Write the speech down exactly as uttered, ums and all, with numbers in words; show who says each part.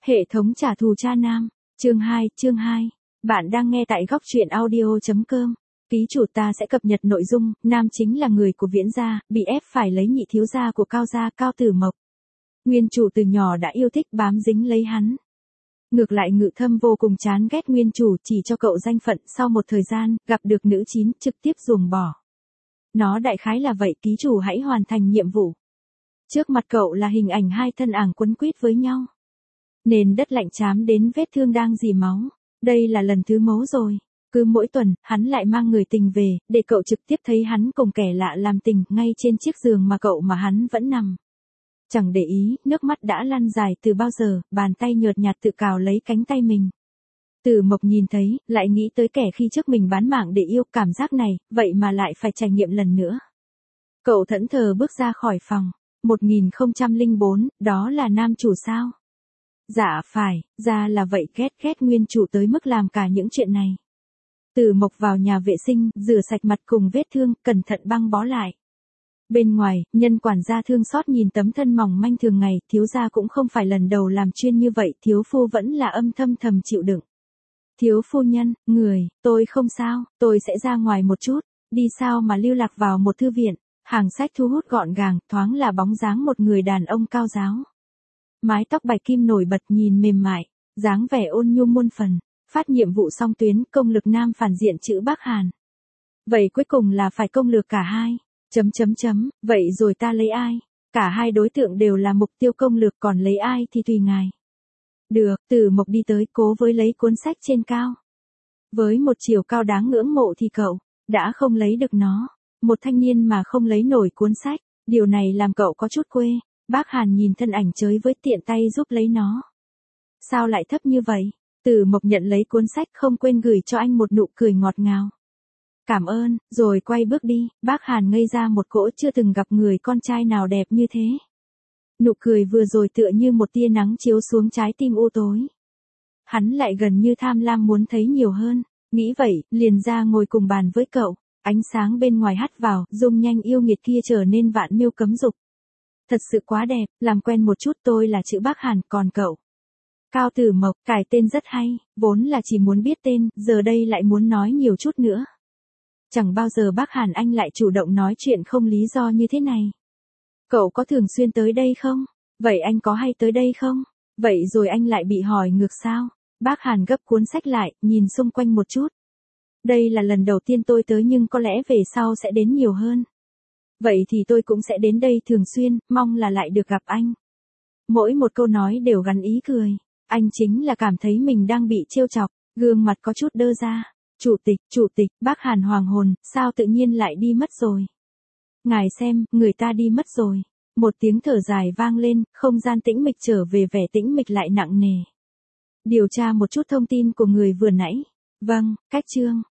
Speaker 1: Hệ thống trả thù cha nam. Chương hai, chương hai. Bạn đang nghe tại góc truyện audio chấm com. Ký chủ ta sẽ cập nhật nội dung, nam chính là người của Viễn gia, bị ép phải lấy nhị thiếu gia của Cao gia, Cao Tử Mộc. Nguyên chủ từ nhỏ đã yêu thích bám dính lấy hắn. Ngược lại Ngự Thâm vô cùng chán ghét nguyên chủ, chỉ cho cậu danh phận, sau một thời gian, gặp được nữ chín, trực tiếp ruồng bỏ. Nó đại khái là vậy, ký chủ hãy hoàn thành nhiệm vụ. Trước mặt cậu là hình ảnh hai thân ảng quấn quýt với nhau. Nền đất lạnh chám đến vết thương đang rỉ máu. Đây là lần thứ mấu rồi. Cứ mỗi tuần, hắn lại mang người tình về, để cậu trực tiếp thấy hắn cùng kẻ lạ làm tình, ngay trên chiếc giường mà cậu mà hắn vẫn nằm. Chẳng để ý, nước mắt đã lăn dài từ bao giờ, bàn tay nhợt nhạt tự cào lấy cánh tay mình. Tử Mộc nhìn thấy, lại nghĩ tới kẻ khi trước mình bán mạng để yêu, cảm giác này, vậy mà lại phải trải nghiệm lần nữa. Cậu thẫn thờ bước ra khỏi phòng. một nghìn không trăm lẻ bốn, đó là nam chủ sao? Dạ phải, ra là vậy, ghét ghét nguyên chủ tới mức làm cả những chuyện này. Tử Mộc vào nhà vệ sinh, rửa sạch mặt cùng vết thương, cẩn thận băng bó lại. Bên ngoài, nhân quản gia thương xót nhìn tấm thân mỏng manh thường ngày, thiếu gia cũng không phải lần đầu làm chuyên như vậy, thiếu phu vẫn là âm thầm thầm chịu đựng. Thiếu phu nhân, người, tôi không sao, tôi sẽ ra ngoài một chút, đi sao mà lưu lạc vào một thư viện. Hàng sách thu hút gọn gàng, thoáng là bóng dáng một người đàn ông cao giáo. Mái tóc bạch kim nổi bật nhìn mềm mại, dáng vẻ ôn nhu muôn phần, phát nhiệm vụ song tuyến, công lực nam phản diện chữ Bắc Hàn. Vậy cuối cùng là phải công lược cả hai. Chấm chấm chấm, vậy rồi ta lấy ai? Cả hai đối tượng đều là mục tiêu công lược, còn lấy ai thì tùy ngài. Được, Tử Mộc đi tới, cố với lấy cuốn sách trên cao. Với một chiều cao đáng ngưỡng mộ thì cậu đã không lấy được nó. Một thanh niên mà không lấy nổi cuốn sách, điều này làm cậu có chút quê. Bác Hàn nhìn thân ảnh chới với, tiện tay giúp lấy nó. Sao lại thấp như vậy? Tử Mộc nhận lấy cuốn sách, không quên gửi cho anh một nụ cười ngọt ngào. Cảm ơn, rồi quay bước đi. Bác Hàn ngây ra một cỗ, chưa từng gặp người con trai nào đẹp như thế. Nụ cười vừa rồi tựa như một tia nắng chiếu xuống trái tim u tối. Hắn lại gần như tham lam muốn thấy nhiều hơn. Nghĩ vậy, liền ra ngồi cùng bàn với cậu. Ánh sáng bên ngoài hắt vào, dung nhanh yêu nghiệt kia trở nên vạn miêu cấm dục. Thật sự quá đẹp, làm quen một chút. Tôi là chữ Bắc Hàn, còn cậu? Cao Tử Mộc, cải tên rất hay, vốn là chỉ muốn biết tên, giờ đây lại muốn nói nhiều chút nữa. Chẳng bao giờ Bắc Hàn anh lại chủ động nói chuyện không lý do như thế này. Cậu có thường xuyên tới đây không? Vậy anh có hay tới đây không? Vậy rồi anh lại bị hỏi ngược sao? Bác Hàn gấp cuốn sách lại, nhìn xung quanh một chút. Đây là lần đầu tiên tôi tới, nhưng có lẽ về sau sẽ đến nhiều hơn. Vậy thì tôi cũng sẽ đến đây thường xuyên, mong là lại được gặp anh. Mỗi một câu nói đều gắn ý cười. Anh chính là cảm thấy mình đang bị trêu chọc, gương mặt có chút đơ ra. Chủ tịch, chủ tịch, Bác Hàn hoàng hồn, sao tự nhiên lại đi mất rồi? Ngài xem, người ta đi mất rồi. Một tiếng thở dài vang lên, không gian tĩnh mịch trở về vẻ tĩnh mịch lại nặng nề. Điều tra một chút thông tin của người vừa nãy. Vâng, cách chương.